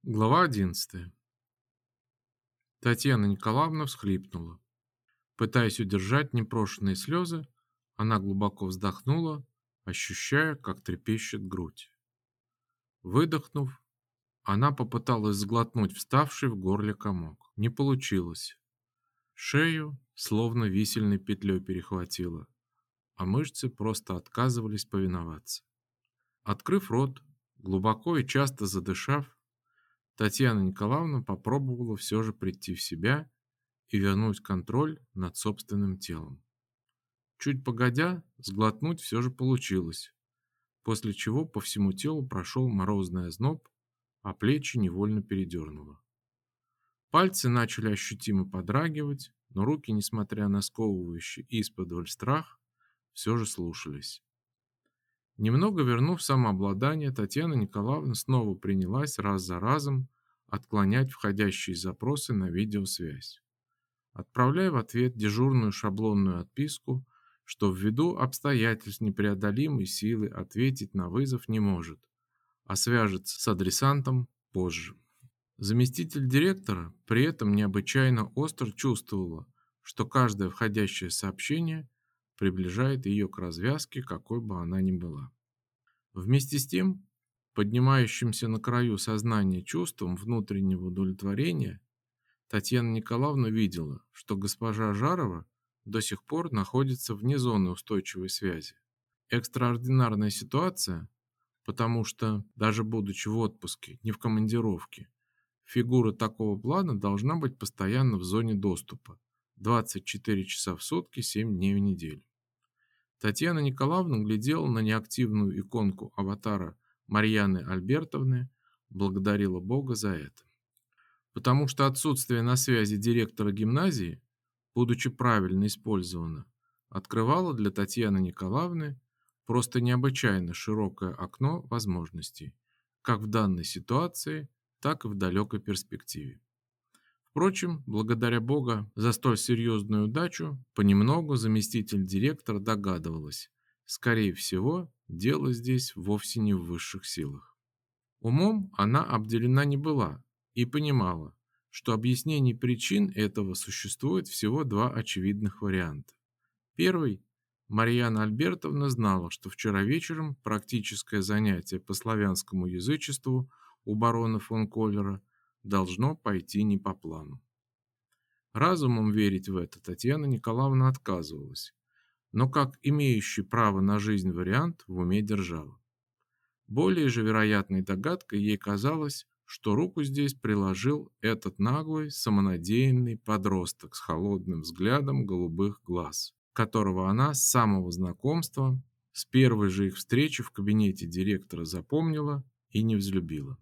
Глава 11. Татьяна Николаевна всхлипнула. Пытаясь удержать непрошенные слезы, она глубоко вздохнула, ощущая, как трепещет грудь. Выдохнув, она попыталась сглотнуть вставший в горле комок. Не получилось. Шею словно висельной петлей перехватило, а мышцы просто отказывались повиноваться. Открыв рот, глубоко и часто задышав, Татьяна Николаевна попробовала все же прийти в себя и вернуть контроль над собственным телом. Чуть погодя, сглотнуть все же получилось, после чего по всему телу прошел морозный озноб, а плечи невольно передернуло. Пальцы начали ощутимо подрагивать, но руки, несмотря на сковывающий исподволь страх, все же слушались. Немного вернув самообладание, Татьяна Николаевна снова принялась раз за разом отклонять входящие запросы на видеосвязь, отправляя в ответ дежурную шаблонную отписку, что ввиду обстоятельств непреодолимой силы ответить на вызов не может, а свяжется с адресантом позже. Заместитель директора при этом необычайно остро чувствовала, что каждое входящее сообщение приближает ее к развязке, какой бы она ни была. Вместе с тем, поднимающимся на краю сознания чувством внутреннего удовлетворения, Татьяна Николаевна видела, что госпожа Жарова до сих пор находится вне зоны устойчивой связи. Экстраординарная ситуация, потому что, даже будучи в отпуске, не в командировке, фигура такого плана должна быть постоянно в зоне доступа 24 часа в сутки, 7 дней в неделю. Татьяна Николаевна глядела на неактивную иконку аватара Марьяны Альбертовны, благодарила Бога за это. Потому что отсутствие на связи директора гимназии, будучи правильно использовано, открывало для Татьяны Николаевны просто необычайно широкое окно возможностей, как в данной ситуации, так и в далекой перспективе. Впрочем, благодаря Богу за столь серьезную удачу, понемногу заместитель директора догадывалась, скорее всего, дело здесь вовсе не в высших силах. Умом она обделена не была и понимала, что объяснений причин этого существует всего два очевидных варианта. Первый. Марьяна Альбертовна знала, что вчера вечером практическое занятие по славянскому язычеству у барона фон Коллера должно пойти не по плану. Разумом верить в это Татьяна Николаевна отказывалась, но как имеющий право на жизнь вариант в уме держала. Более же вероятной догадкой ей казалось, что руку здесь приложил этот наглый, самонадеянный подросток с холодным взглядом голубых глаз, которого она с самого знакомства, с первой же их встречи в кабинете директора запомнила и не взлюбила.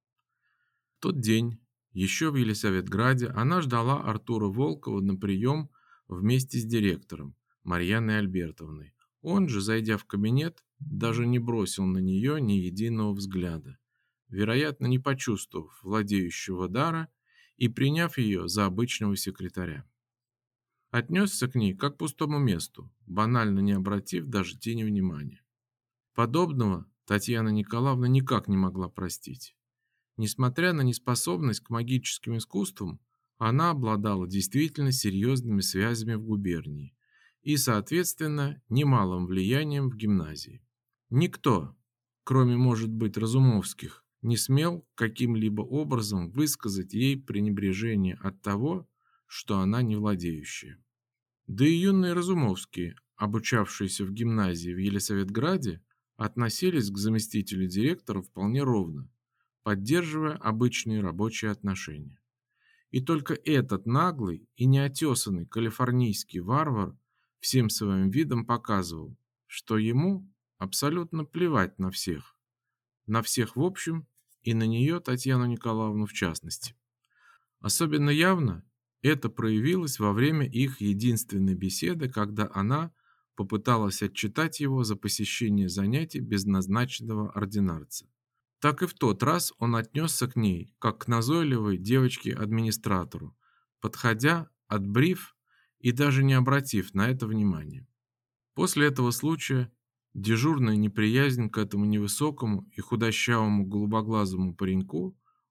В тот день, еще в Елисаветграде, она ждала Артура Волкова на прием вместе с директором Марьяной Альбертовной. Он же, зайдя в кабинет, даже не бросил на нее ни единого взгляда, вероятно, не почувствовав владеющего дара и приняв ее за обычного секретаря. Отнесся к ней как к пустому месту, банально не обратив даже тени внимания. Подобного Татьяна Николаевна никак не могла простить. Несмотря на неспособность к магическим искусствам, она обладала действительно серьезными связями в губернии и, соответственно, немалым влиянием в гимназии. Никто, кроме, может быть, Разумовских, не смел каким-либо образом высказать ей пренебрежение от того, что она не владеющая. Да и юные Разумовские, обучавшиеся в гимназии в Елисаветграде, относились к заместителю директора вполне ровно, поддерживая обычные рабочие отношения. И только этот наглый и неотесанный калифорнийский варвар всем своим видом показывал, что ему абсолютно плевать на всех в общем и на нее, Татьяну Николаевну, в частности. Особенно явно это проявилось во время их единственной беседы, когда она попыталась отчитать его за посещение занятий без назначенного ординарца. Так и в тот раз он отнесся к ней, как к назойливой девочке-администратору, подходя, отбрив и даже не обратив на это внимания. После этого случая дежурная неприязнь к этому невысокому и худощавому голубоглазому пареньку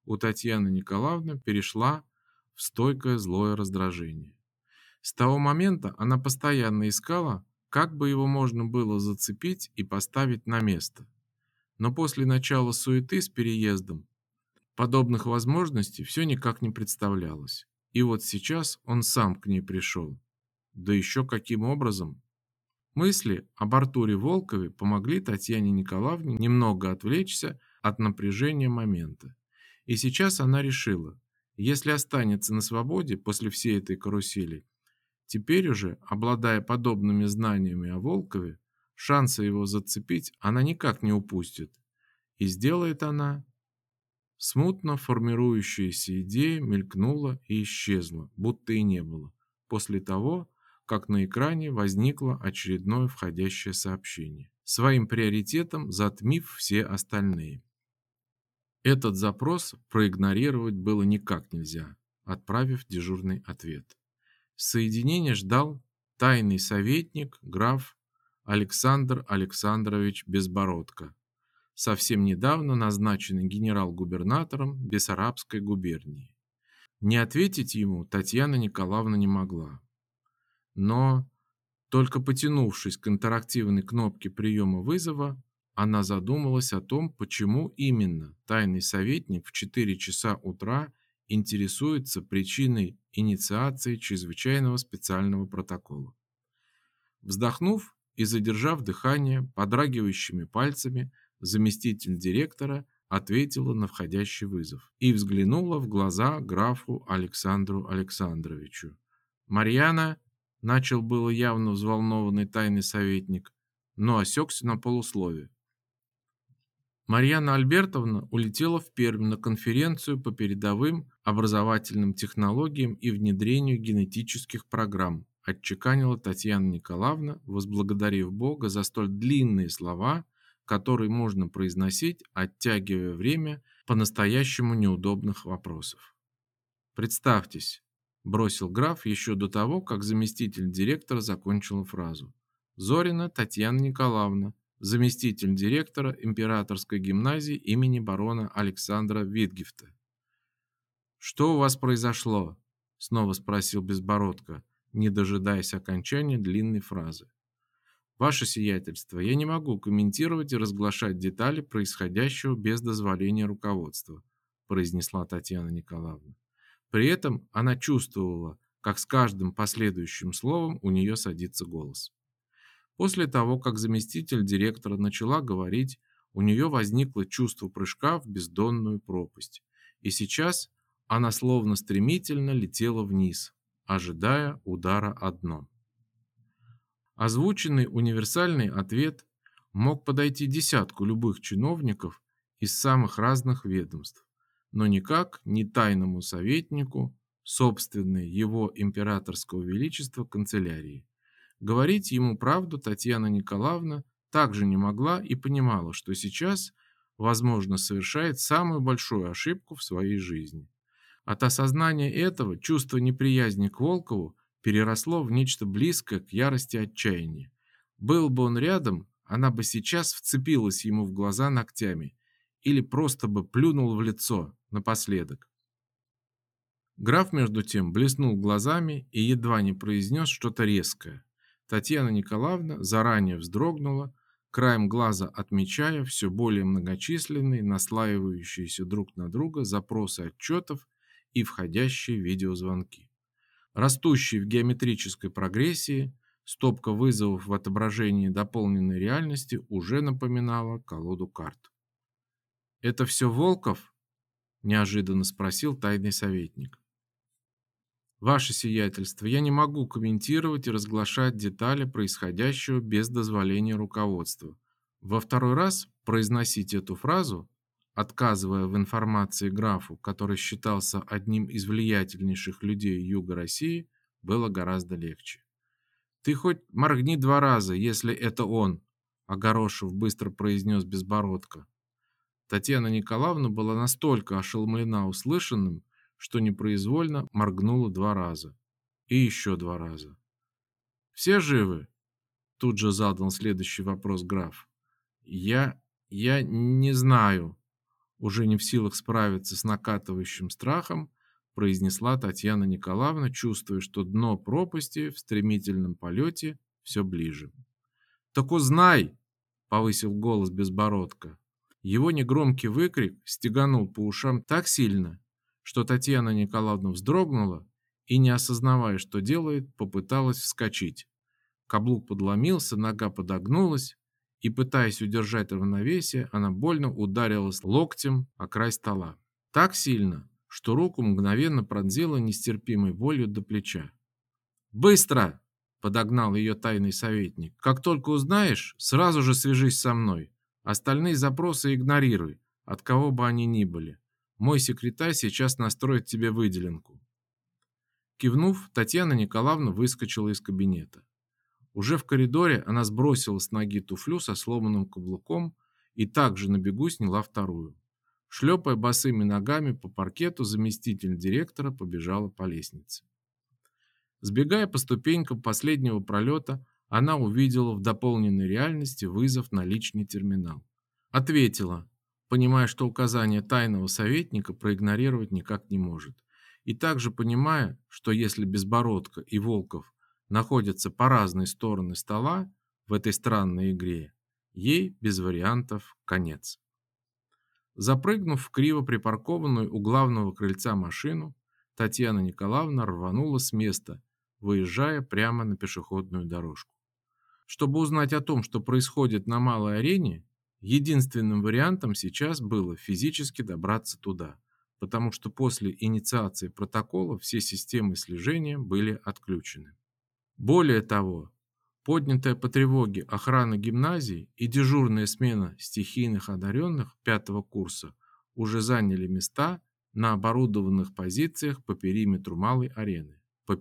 у Татьяны Николаевны перешла в стойкое злое раздражение. С того момента она постоянно искала, как бы его можно было зацепить и поставить на место. Но после начала суеты с переездом подобных возможностей все никак не представлялось. И вот сейчас он сам к ней пришел. Да еще каким образом? Мысли об Артуре Волкове помогли Татьяне Николаевне немного отвлечься от напряжения момента. И сейчас она решила, если останется на свободе после всей этой карусели, теперь уже, обладая подобными знаниями о Волкове, шанса его зацепить она никак не упустит. И сделает она. Смутно формирующаяся идея мелькнула и исчезла, будто и не было, после того, как на экране возникло очередное входящее сообщение, своим приоритетом затмив все остальные. Этот запрос проигнорировать было никак нельзя, отправив дежурный ответ. Соединение ждал тайный советник граф Александр Александрович Безбородко, совсем недавно назначенный генерал-губернатором Бессарабской губернии. Не ответить ему Татьяна Николаевна не могла. Но, только потянувшись к интерактивной кнопке приема вызова, она задумалась о том, почему именно тайный советник в 4 часа утра интересуется причиной инициации чрезвычайного специального протокола. Вздохнув и задержав дыхание подрагивающими пальцами, заместитель директора ответила на входящий вызов и взглянула в глаза графу Александру Александровичу. «Марьяна», — начал было явно взволнованный тайный советник, но осекся на полуслове. Марьяна Альбертовна улетела в Пермь на конференцию по передовым образовательным технологиям и внедрению генетических программ, отчеканила Татьяна Николаевна, возблагодарив Бога за столь длинные слова, которые можно произносить, оттягивая время по-настоящему неудобных вопросов. «Представьтесь», – бросил граф еще до того, как заместитель директора закончила фразу. «Зорина Татьяна Николаевна, заместитель директора Императорской гимназии имени барона Александра Витгефта». «Что у вас произошло?» – снова спросил Безбородко, не дожидаясь окончания длинной фразы. «Ваше сиятельство, я не могу комментировать и разглашать детали происходящего без дозволения руководства», – произнесла Татьяна Николаевна. При этом она чувствовала, как с каждым последующим словом у нее садится голос. После того, как заместитель директора начала говорить, у нее возникло чувство прыжка в бездонную пропасть. И сейчас она словно стремительно летела вниз, ожидая удара о дно. Озвученный универсальный ответ мог подойти десятку любых чиновников из самых разных ведомств, но никак не тайному советнику собственной его императорского величества канцелярии. Говорить ему правду Татьяна Николаевна также не могла и понимала, что сейчас, возможно, совершает самую большую ошибку в своей жизни. От осознания этого чувство неприязни к Волкову переросло в нечто близкое к ярости отчаяния. Был бы он рядом, она бы сейчас вцепилась ему в глаза ногтями или просто бы плюнула в лицо напоследок. Граф, между тем, блеснул глазами и едва не произнес что-то резкое. Татьяна Николаевна заранее вздрогнула, краем глаза отмечая все более многочисленные, наслаивающиеся друг на друга запросы отчетов и входящие видеозвонки. Растущий в геометрической прогрессии, стопка вызовов в отображении дополненной реальности уже напоминала колоду карт. «Это все Волков?» – неожиданно спросил тайный советник. «Ваше сиятельство, я не могу комментировать и разглашать детали происходящего без дозволения руководства». Во второй раз произносить эту фразу, отказывая в информации графу, который считался одним из влиятельнейших людей Юга России, было гораздо легче. «Ты хоть моргни 2 раза, если это он», — огорошив быстро произнес Безбородко. Татьяна Николаевна была настолько ошеломлена услышанным, что непроизвольно моргнула 2 раза. И еще 2 раза. «Все живы?» — тут же задал следующий вопрос граф. «Я не знаю», Уже не в силах справиться с накатывающим страхом, произнесла Татьяна Николаевна, чувствуя, что дно пропасти в стремительном полете все ближе. «Так узнай!» — повысил голос Безбородко. Его негромкий выкрик стеганул по ушам так сильно, что Татьяна Николаевна вздрогнула и, не осознавая, что делает, попыталась вскочить. Каблук подломился, нога подогнулась, и, пытаясь удержать равновесие, она больно ударилась локтем о край стола. Так сильно, что руку мгновенно пронзила нестерпимой болью до плеча. «Быстро!» — подогнал ее тайный советник. «Как только узнаешь, сразу же свяжись со мной. Остальные запросы игнорируй, от кого бы они ни были. Мой секретарь сейчас настроит тебе выделенку». Кивнув, Татьяна Николаевна выскочила из кабинета. Уже в коридоре она сбросила с ноги туфлю со сломанным каблуком и также на бегу сняла вторую. Шлепая босыми ногами по паркету, заместитель директора побежала по лестнице. Сбегая по ступенькам последнего пролета, она увидела в дополненной реальности вызов на личный терминал. Ответила, понимая, что указание тайного советника проигнорировать никак не может. И также понимая, что если Безбородко и Волков находятся по разные стороны стола в этой странной игре, ей без вариантов конец. Запрыгнув в криво припаркованную у главного крыльца машину, Татьяна Николаевна рванула с места, выезжая прямо на пешеходную дорожку. Чтобы узнать о том, что происходит на малой арене, единственным вариантом сейчас было физически добраться туда, потому что после инициации протокола все системы слежения были отключены. Более того, поднятая по тревоге охрана гимназии и дежурная смена стихийных одаренных 5-го курса уже заняли места на оборудованных позициях по периметру малой арены.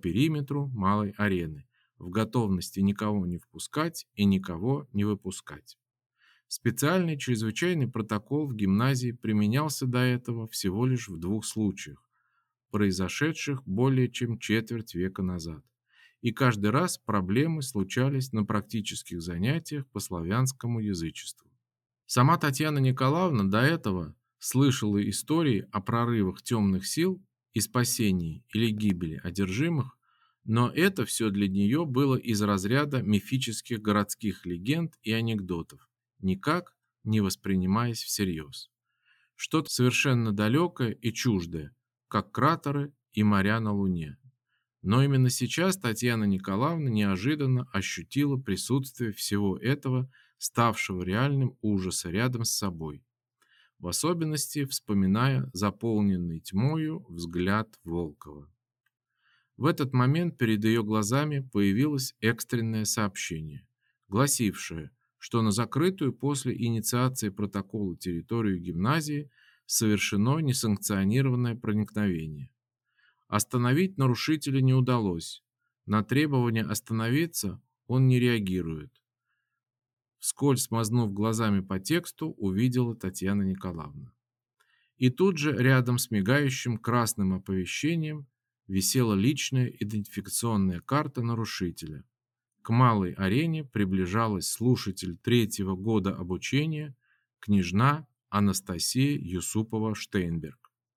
В готовности никого не впускать и никого не выпускать. Специальный чрезвычайный протокол в гимназии применялся до этого всего лишь в 2 случаях, произошедших более чем четверть века назад. И каждый раз проблемы случались на практических занятиях по славянскому язычеству. Сама Татьяна Николаевна до этого слышала истории о прорывах темных сил и спасении или гибели одержимых, но это все для нее было из разряда мифических городских легенд и анекдотов, никак не воспринимаясь всерьез. Что-то совершенно далекое и чуждое, как кратеры и моря на Луне. Но именно сейчас Татьяна Николаевна неожиданно ощутила присутствие всего этого, ставшего реальным ужаса рядом с собой, в особенности вспоминая заполненный тьмою взгляд Волкова. В этот момент перед ее глазами появилось экстренное сообщение, гласившее, что на закрытую после инициации протокола территорию гимназии совершено несанкционированное проникновение. Остановить нарушителя не удалось. На требование остановиться он не реагирует. Вскользь мазнув глазами по тексту, увидела Татьяна Николаевна. И тут же рядом с мигающим красным оповещением висела личная идентификационная карта нарушителя. К малой арене приближалась слушатель 3-го года обучения, княжна Анастасия Юсупова-Штейнберг.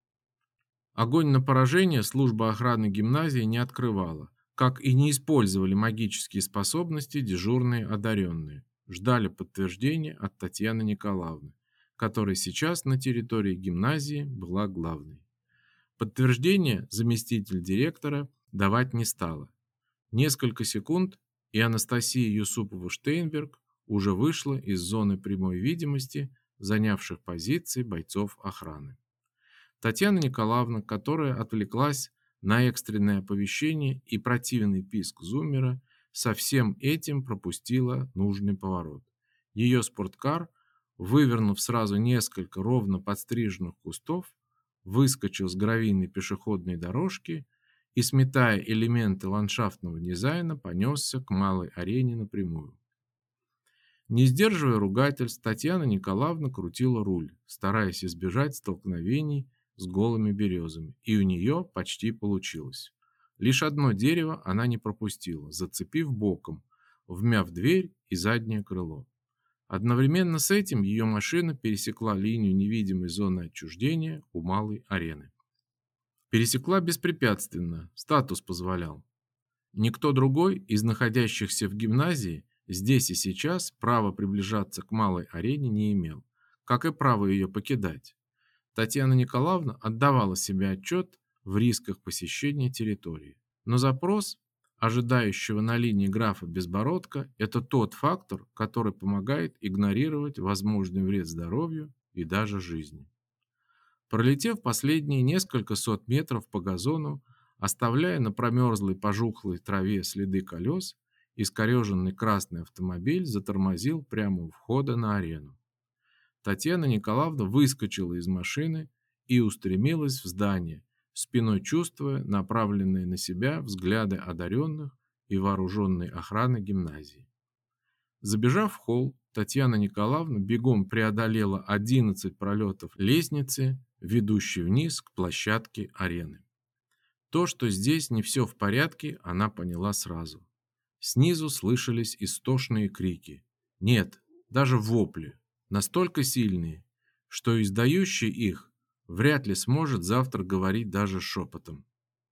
Огонь на поражение служба охраны гимназии не открывала, как и не использовали магические способности дежурные одаренные. Ждали подтверждения от Татьяны Николаевны, которая сейчас на территории гимназии была главной. Подтверждение заместитель директора давать не стала. Несколько секунд, и Анастасия Юсупова-Штейнберг уже вышла из зоны прямой видимости занявших позиции бойцов охраны. Татьяна Николаевна, которая отвлеклась на экстренное оповещение и противный писк зуммера, со всем этим пропустила нужный поворот. Ее спорткар, вывернув сразу несколько ровно подстриженных кустов, выскочил с гравийной пешеходной дорожки и, сметая элементы ландшафтного дизайна, понесся к малой арене напрямую. Не сдерживая ругательств, Татьяна Николаевна крутила руль, стараясь избежать столкновений с голыми березами, и у нее почти получилось. Лишь одно дерево она не пропустила, зацепив боком, вмяв дверь и заднее крыло. Одновременно с этим ее машина пересекла линию невидимой зоны отчуждения у малой арены. Пересекла беспрепятственно, статус позволял. Никто другой из находящихся в гимназии здесь и сейчас права приближаться к малой арене не имел, как и право ее покидать. Татьяна Николаевна отдавала себе отчет в рисках посещения территории. Но запрос ожидающего на линии графа Безбородко – это тот фактор, который помогает игнорировать возможный вред здоровью и даже жизни. Пролетев последние несколько сот метров по газону, оставляя на промерзлой пожухлой траве следы колес, искореженный красный автомобиль затормозил прямо у входа на арену. Татьяна Николаевна выскочила из машины и устремилась в здание, спиной чувствуя направленные на себя взгляды одаренных и вооруженной охраны гимназии. Забежав в холл, Татьяна Николаевна бегом преодолела 11 пролетов лестницы, ведущей вниз к площадке арены. То, что здесь не все в порядке, она поняла сразу. Снизу слышались истошные крики. Нет, даже вопли. Настолько сильные, что издающий их вряд ли сможет завтра говорить даже шепотом.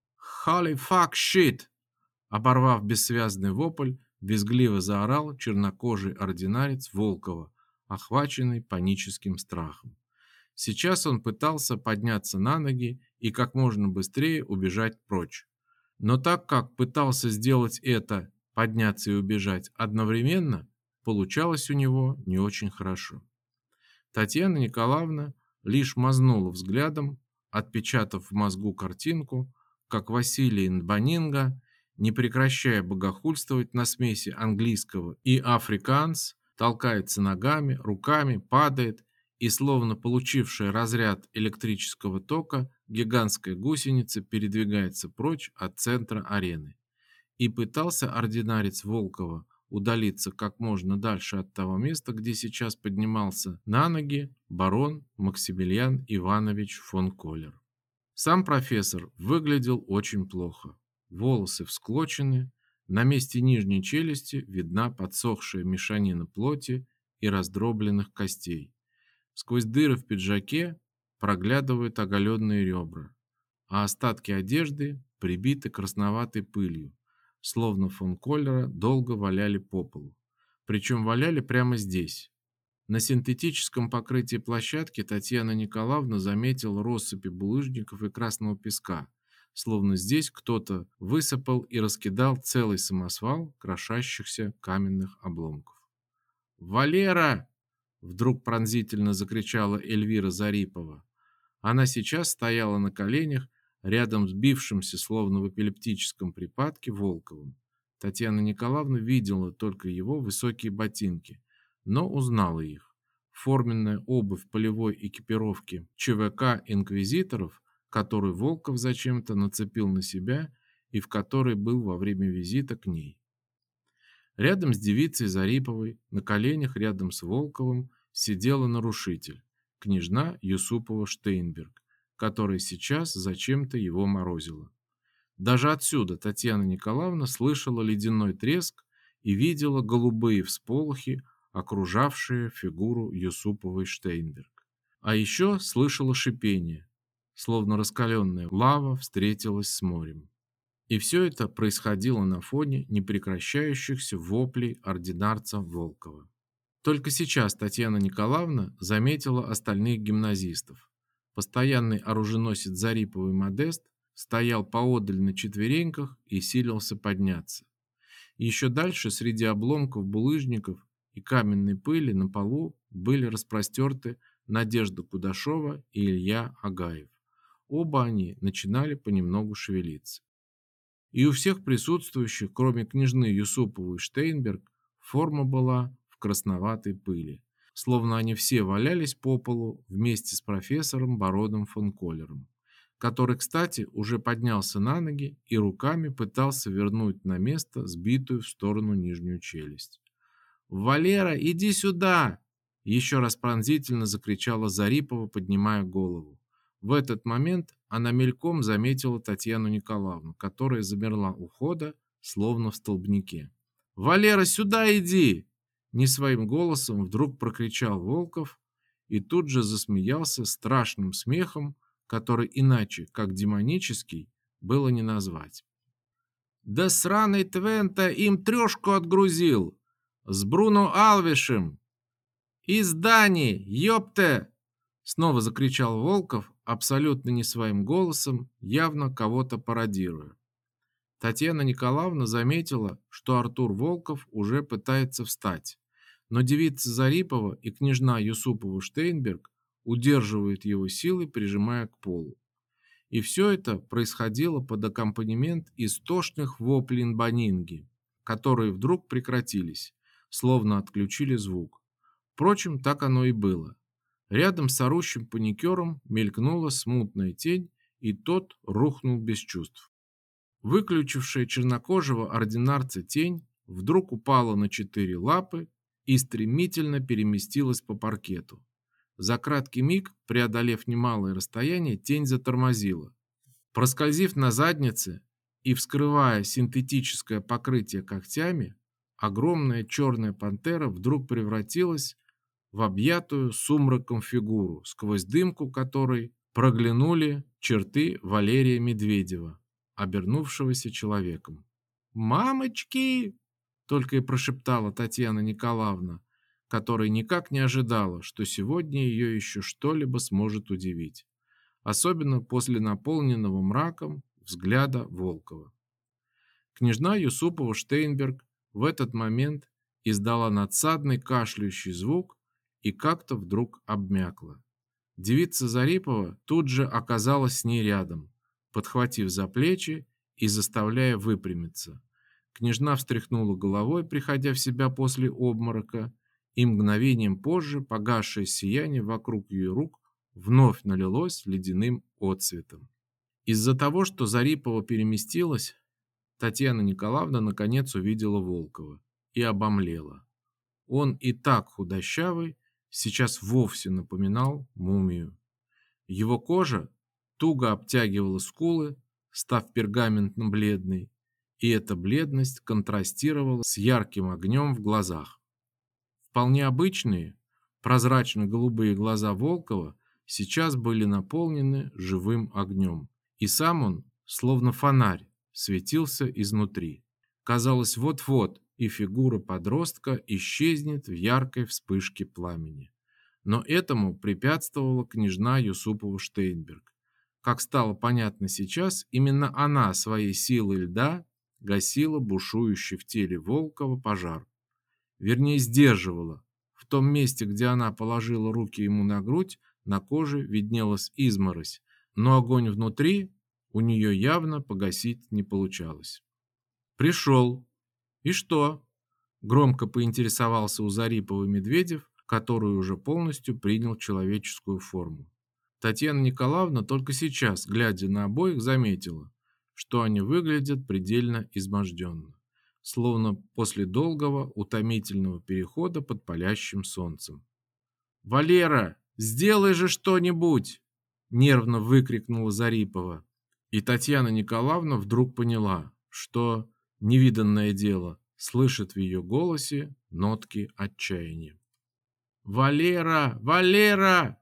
«Holy fuck shit!» Оборвав бессвязный вопль, визгливо заорал чернокожий ординарец Волкова, охваченный паническим страхом. Сейчас он пытался подняться на ноги и как можно быстрее убежать прочь. Но так как пытался сделать это, подняться и убежать одновременно, получалось у него не очень хорошо. Татьяна Николаевна лишь мазнула взглядом, отпечатав в мозгу картинку, как Василий Нбанинга, не прекращая богохульствовать на смеси английского и африканс, толкается ногами, руками, падает и, словно получившая разряд электрического тока, гигантская гусеница передвигается прочь от центра арены. И пытался ординарец Волкова удалиться как можно дальше от того места, где сейчас поднимался на ноги барон Максимилиан Иванович фон Коллер. Сам профессор выглядел очень плохо. Волосы всклочены, на месте нижней челюсти видна подсохшая мешанина плоти и раздробленных костей. Сквозь дыры в пиджаке проглядывают оголенные ребра, а остатки одежды прибиты красноватой пылью, словно фон Коллера долго валяли по полу. Причем валяли прямо здесь. На синтетическом покрытии площадки Татьяна Николаевна заметила россыпи булыжников и красного песка, словно здесь кто-то высыпал и раскидал целый самосвал крошащихся каменных обломков. «Валера!» — вдруг пронзительно закричала Эльвира Зарипова. Она сейчас стояла на коленях рядом с бившимся, словно в эпилептическом припадке, Волковым. Татьяна Николаевна видела только его высокие ботинки, но узнала их. Форменная обувь полевой экипировки ЧВК инквизиторов, которую Волков зачем-то нацепил на себя и в которой был во время визита к ней. Рядом с девицей Зариповой, на коленях рядом с Волковым, сидела нарушитель, княжна Юсупова-Штейнберг, которая сейчас зачем-то его морозила. Даже отсюда Татьяна Николаевна слышала ледяной треск и видела голубые всполохи, окружавшие фигуру Юсуповой-Штейнберг. А еще слышала шипение, словно раскаленная лава встретилась с морем. И все это происходило на фоне непрекращающихся воплей ординарца Волкова. Только сейчас Татьяна Николаевна заметила остальных гимназистов. Постоянный оруженосец Зариповой Модест стоял поодаль на четвереньках и силился подняться. Еще дальше среди обломков булыжников и каменной пыли на полу были распростерты Надежда Кудашова и Илья Агаев. Оба они начинали понемногу шевелиться. И у всех присутствующих, кроме княжны Юсуповой и Штейнберг, форма была в красноватой пыли, словно они все валялись по полу вместе с профессором бароном фон Коллером, который, кстати, уже поднялся на ноги и руками пытался вернуть на место сбитую в сторону нижнюю челюсть. «Валера, иди сюда!» Еще раз пронзительно закричала Зарипова, поднимая голову. В этот момент она мельком заметила Татьяну Николаевну, которая замерла у входа, словно в столбнике. «Валера, сюда иди!» Не своим голосом вдруг прокричал Волков и тут же засмеялся страшным смехом, который иначе, как демонический, было не назвать. «Да сраный Твента им трешку отгрузил! С Бруно Алвишем! Из Дани, ёпте!» Снова закричал Волков, абсолютно не своим голосом, явно кого-то пародируя. Татьяна Николаевна заметила, что Артур Волков уже пытается встать, но девица Зарипова и княжна Юсупова-Штейнберг удерживают его силой, прижимая к полу. И все это происходило под аккомпанемент истошных воплей Нбанинги, которые вдруг прекратились, словно отключили звук. Впрочем, так оно и было. Рядом с орущим паникером мелькнула смутная тень, и тот рухнул без чувств. Выключившая чернокожего ординарца тень вдруг упала на 4 лапы и стремительно переместилась по паркету. За краткий миг, преодолев немалое расстояние, тень затормозила. Проскользив на заднице и вскрывая синтетическое покрытие когтями, огромная черная пантера вдруг превратилась в объятую сумраком фигуру, сквозь дымку которой проглянули черты Валерия Медведева, обернувшегося человеком. «Мамочки!» — только и прошептала Татьяна Николаевна, которая никак не ожидала, что сегодня ее еще что-либо сможет удивить, особенно после наполненного мраком взгляда Волкова. Княжна Юсупова-Штейнберг в этот момент издала надсадный кашляющий звук и как-то вдруг обмякла. Девица Зарипова тут же оказалась с ней рядом, подхватив за плечи и заставляя выпрямиться. Княжна встряхнула головой, приходя в себя после обморока, и мгновением позже погасшее сияние вокруг ее рук вновь налилось ледяным отцветом. Из-за того, что Зарипова переместилась, Татьяна Николаевна наконец увидела Волкова и обомлела. Он и так худощавый, сейчас вовсе напоминал мумию. Его кожа туго обтягивала скулы, став пергаментно-бледной, и эта бледность контрастировала с ярким огнем в глазах. Вполне обычные, прозрачно-голубые глаза Волкова сейчас были наполнены живым огнем, и сам он, словно фонарь, светился изнутри. Казалось, вот-вот и фигура подростка исчезнет в яркой вспышке пламени. Но этому препятствовала княжна Юсупова-Штейнберг. Как стало понятно сейчас, именно она своей силой льда гасила бушующий в теле Волкова пожар. Вернее, сдерживала. В том месте, где она положила руки ему на грудь, на коже виднелась изморозь, но огонь внутри у нее явно погасить не получалось. «Пришел. И что?» — громко поинтересовался у Зарипова Медведев, который уже полностью принял человеческую форму. Татьяна Николаевна только сейчас, глядя на обоих, заметила, что они выглядят предельно изможденно, словно после долгого утомительного перехода под палящим солнцем. «Валера, сделай же что-нибудь!» — нервно выкрикнула Зарипова. И Татьяна Николаевна вдруг поняла, что невиданное дело слышит в ее голосе нотки отчаяния. «Валера! Валера!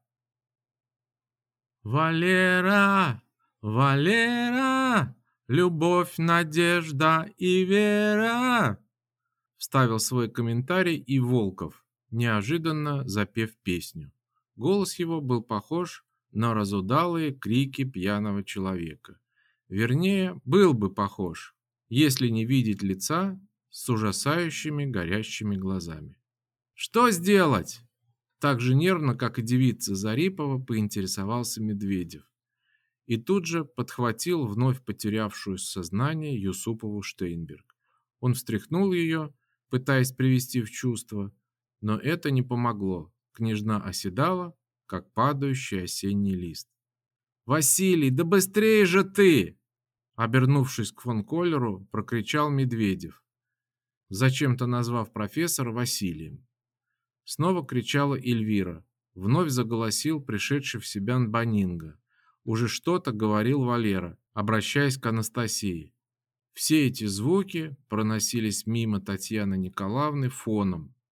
Валера! Валера! Любовь, надежда и вера!» Вставил свой комментарий и Волков, неожиданно запев песню. Голос его был похож на разудалые крики пьяного человека. Вернее, был бы похож, если не видеть лица с ужасающими горящими глазами. «Что сделать?» Так же нервно, как и девица Зарипова, поинтересовался Медведев. И тут же подхватил вновь потерявшую сознание Юсупову Штейнберг. Он встряхнул ее, пытаясь привести в чувство, но это не помогло. Княжна оседала, как падающий осенний лист. «Василий, да быстрее же ты!» Обернувшись к фон Коллеру, прокричал Медведев, зачем-то назвав профессора Василием. Снова кричала Эльвира. Вновь заголосил пришедший в себя Нбанинга. Уже что-то говорил Валера, обращаясь к Анастасии. Все эти звуки проносились мимо Татьяны Николаевны фоном.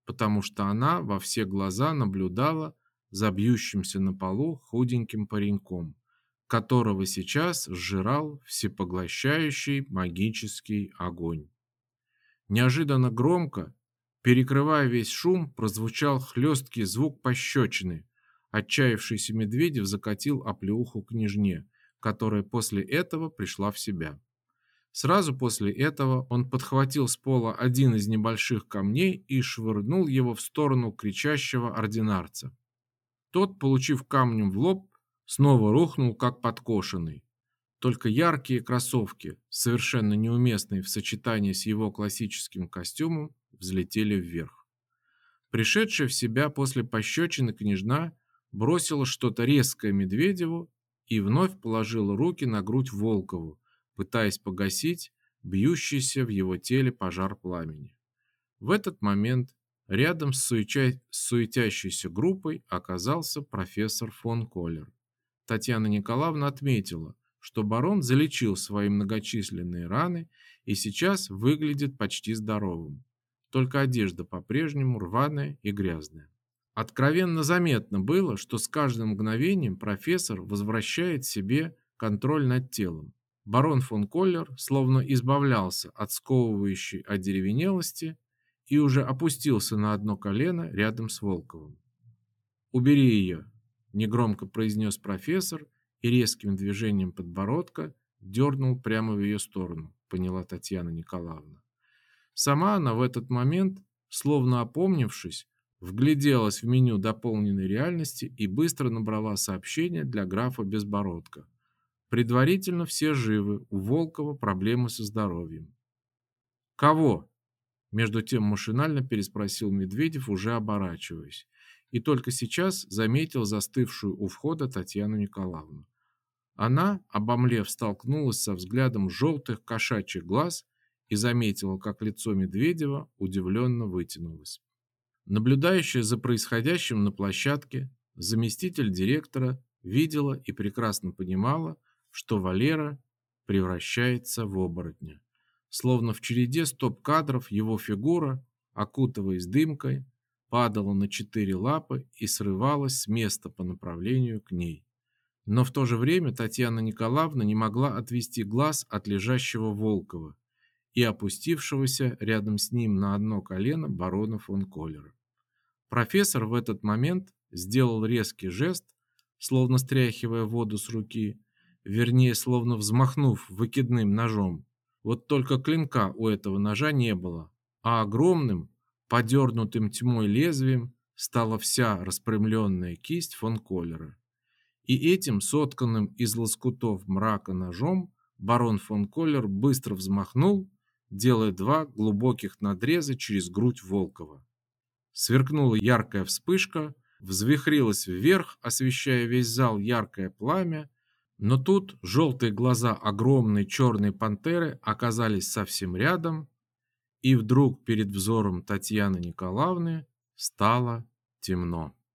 потому что она во все глаза наблюдала за бьющимся на полу худеньким пареньком, которого сейчас сжирал всепоглощающий магический огонь. Неожиданно громко, перекрывая весь шум, прозвучал хлесткий звук пощечины. Отчаявшийся Медведев закатил оплеуху княжне, которая после этого пришла в себя. Сразу после этого он подхватил с пола один из небольших камней и швырнул его в сторону кричащего ординарца. Тот, получив камнем в лоб, снова рухнул как подкошенный. Только яркие кроссовки, совершенно неуместные в сочетании с его классическим костюмом, взлетели вверх. Пришедшая в себя после пощечины княжна бросила что-то резкое Медведеву и вновь положила руки на грудь Волкову, пытаясь погасить бьющийся в его теле пожар пламени. В этот момент рядом с суетящейся группой оказался профессор фон Коллер. Татьяна Николаевна отметила, что барон залечил свои многочисленные раны и сейчас выглядит почти здоровым. Только одежда по-прежнему рваная и грязная. Откровенно заметно было, что с каждым мгновением профессор возвращает себе контроль над телом. Барон фон Коллер словно избавлялся от сковывающей одеревенелости и уже опустился на одно колено рядом с Волковым. «Убери ее», – негромко произнес профессор и резким движением подбородка дернул прямо в ее сторону, поняла Татьяна Николаевна. Сама она в этот момент, словно опомнившись, вгляделась в меню дополненной реальности и быстро набрала сообщение для графа Безбородка. Предварительно все живы, у Волкова проблемы со здоровьем. «Кого?» – между тем машинально переспросил Медведев, уже оборачиваясь, и только сейчас заметил застывшую у входа Татьяну Николаевну. Она, обомлев, столкнулась со взглядом желтых кошачьих глаз и заметила, как лицо Медведева удивленно вытянулось. Наблюдающая за происходящим на площадке, заместитель директора видела и прекрасно понимала, что Валера превращается в оборотня. Словно в череде стоп-кадров его фигура, окутываясь дымкой, падала на 4 лапы и срывалась с места по направлению к ней. Но в то же время Татьяна Николаевна не могла отвести глаз от лежащего Волкова и опустившегося рядом с ним на одно колено барона фон Коллера. Профессор в этот момент сделал резкий жест, словно стряхивая воду с руки, вернее, словно взмахнув выкидным ножом. Вот только клинка у этого ножа не было, а огромным, подернутым тьмой лезвием стала вся распрямленная кисть фон Коллера. И этим сотканным из лоскутов мрака ножом барон фон Коллер быстро взмахнул, делая 2 глубоких надреза через грудь Волкова. Сверкнула яркая вспышка, взвихрилась вверх, освещая весь зал яркое пламя, но тут желтые глаза огромной черной пантеры оказались совсем рядом, и вдруг перед взором Татьяны Николаевны стало темно.